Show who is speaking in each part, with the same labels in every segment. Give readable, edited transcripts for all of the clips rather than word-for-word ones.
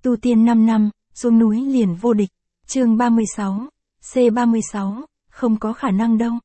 Speaker 1: Tu tiên 5 năm, xuống núi liền vô địch. Chương 36, C36, không có khả năng đâu.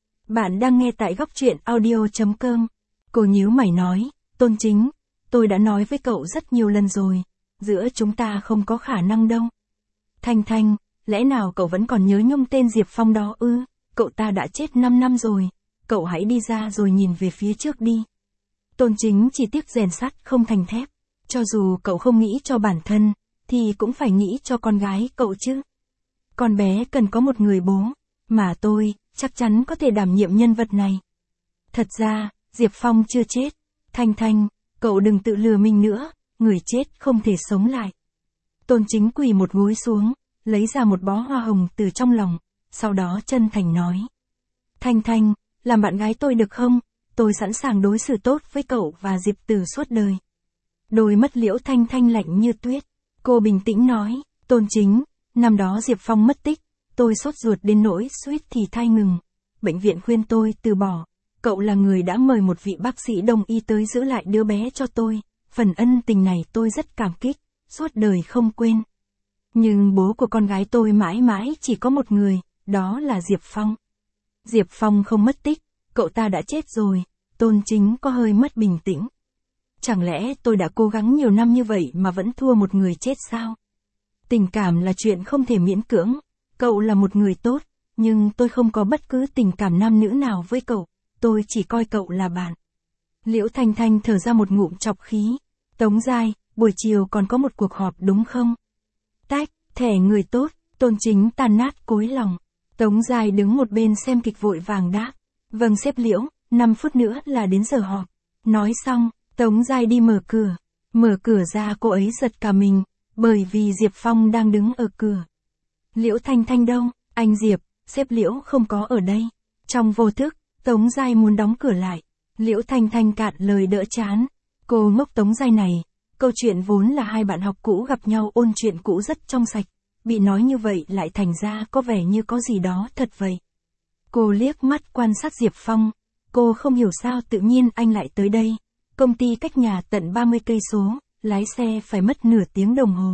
Speaker 1: Bạn đang nghe tại góc truyện audio.com. Cô nhíu mày nói, Tôn Chính, tôi đã nói với cậu rất nhiều lần rồi, giữa chúng ta không có khả năng đâu. Thanh Thanh, lẽ nào cậu vẫn còn nhớ nhung tên Diệp Phong đó ư? Cậu ta đã chết 5 năm rồi, cậu hãy đi ra rồi nhìn về phía trước đi. Tôn Chính chỉ tiếc rèn sắt không thành thép, cho dù cậu không nghĩ cho bản thân, thì cũng phải nghĩ cho con gái cậu chứ. Con bé cần có một người bố, mà tôi, chắc chắn có thể đảm nhiệm nhân vật này. Thật ra, Diệp Phong chưa chết. Thanh Thanh, cậu đừng tự lừa mình nữa, người chết không thể sống lại. Tôn Chính quỳ một gối xuống, lấy ra một bó hoa hồng từ trong lòng, sau đó chân thành nói. Thanh Thanh, làm bạn gái tôi được không? Tôi sẵn sàng đối xử tốt với cậu và Diệp Tử suốt đời. Đôi mắt Liễu Thanh Thanh lạnh như tuyết. Cô bình tĩnh nói, Tôn Chính, năm đó Diệp Phong mất tích, tôi sốt ruột đến nỗi suýt thì thai ngừng. Bệnh viện khuyên tôi từ bỏ. Cậu là người đã mời một vị bác sĩ đông y tới giữ lại đứa bé cho tôi. Phần ân tình này tôi rất cảm kích, suốt đời không quên. Nhưng bố của con gái tôi mãi mãi chỉ có một người, đó là Diệp Phong. Diệp Phong không mất tích, cậu ta đã chết rồi. Tôn Chính có hơi mất bình tĩnh. Chẳng lẽ tôi đã cố gắng nhiều năm như vậy mà vẫn thua một người chết sao? Tình cảm là chuyện không thể miễn cưỡng. Cậu là một người tốt, nhưng tôi không có bất cứ tình cảm nam nữ nào với cậu. Tôi chỉ coi cậu là bạn. Liễu Thanh Thanh thở ra một ngụm trọc khí. Tống Giai, buổi chiều còn có một cuộc họp đúng không? Tách, thẻ người tốt, Tôn Chính tan nát cối lòng. Tống Giai đứng một bên xem kịch vội vàng đáp. Vâng sếp Liễu, 5 phút nữa là đến giờ họp. Nói xong, Tống Giai đi mở cửa. Mở cửa ra cô ấy giật cả mình, bởi vì Diệp Phong đang đứng ở cửa. Liễu Thanh Thanh đâu? Anh Diệp, sếp Liễu không có ở đây. Trong vô thức, Tống Giai muốn đóng cửa lại. Liễu Thanh Thanh cạn lời đỡ chán. Cô ngốc Tống Giai này. Câu chuyện vốn là hai bạn học cũ gặp nhau ôn chuyện cũ rất trong sạch. Bị nói như vậy lại thành ra có vẻ như có gì đó thật vậy. Cô liếc mắt quan sát Diệp Phong. Cô không hiểu sao tự nhiên anh lại tới đây. Công ty cách nhà tận 30 cây số, lái xe phải mất nửa tiếng đồng hồ.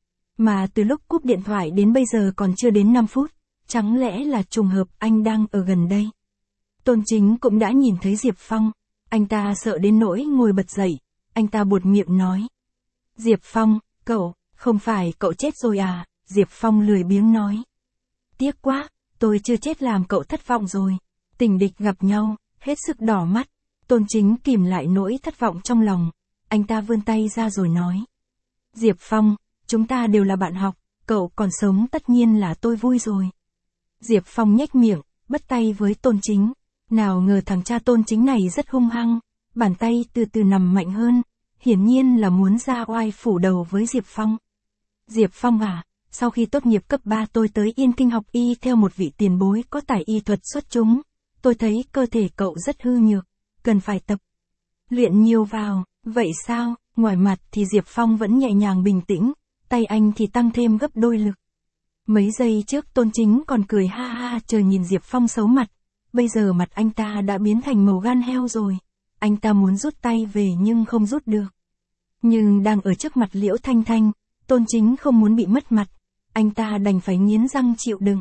Speaker 1: Mà từ lúc cúp điện thoại đến bây giờ còn chưa đến 5 phút, chẳng lẽ là trùng hợp anh đang ở gần đây. Tôn Chính cũng đã nhìn thấy Diệp Phong, anh ta sợ đến nỗi ngồi bật dậy, anh ta buột miệng nói. Diệp Phong, cậu, không phải cậu chết rồi à? Diệp Phong lười biếng nói. Tiếc quá, tôi chưa chết làm cậu thất vọng rồi. Tình địch gặp nhau, hết sức đỏ mắt. Tôn Chính kìm lại nỗi thất vọng trong lòng. Anh ta vươn tay ra rồi nói. Diệp Phong, chúng ta đều là bạn học, cậu còn sống tất nhiên là tôi vui rồi. Diệp Phong nhếch miệng, bắt tay với Tôn Chính. Nào ngờ thằng cha Tôn Chính này rất hung hăng, bàn tay từ từ nằm mạnh hơn, hiển nhiên là muốn ra oai phủ đầu với Diệp Phong. Diệp Phong à, sau khi tốt nghiệp cấp 3 tôi tới Yên Kinh học y theo một vị tiền bối có tài y thuật xuất chúng. Tôi thấy cơ thể cậu rất hư nhược, cần phải tập luyện nhiều vào. Vậy sao? Ngoài mặt thì Diệp Phong vẫn nhẹ nhàng bình tĩnh, tay anh thì tăng thêm gấp đôi lực. Mấy giây trước Tôn Chính còn cười ha ha chờ nhìn Diệp Phong xấu mặt, bây giờ mặt anh ta đã biến thành màu gan heo rồi. Anh ta muốn rút tay về nhưng không rút được. Nhưng đang ở trước mặt Liễu Thanh Thanh, Tôn Chính không muốn bị mất mặt, anh ta đành phải nghiến răng chịu đựng.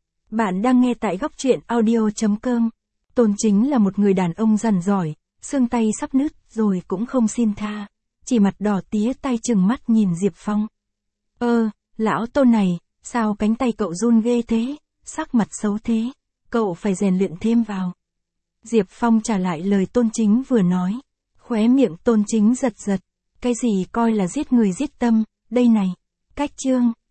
Speaker 1: Bạn đang nghe tại góc truyện audio.com. Tôn Chính là một người đàn ông dằn giỏi, xương tay sắp nứt rồi cũng không xin tha, chỉ mặt đỏ tía tay trừng mắt nhìn Diệp Phong. Lão Tôn này, sao cánh tay cậu run ghê thế, sắc mặt xấu thế, cậu phải rèn luyện thêm vào. Diệp Phong trả lại lời Tôn Chính vừa nói, khóe miệng Tôn Chính giật giật, cái gì coi là giết người giết tâm, đây này, cách chương.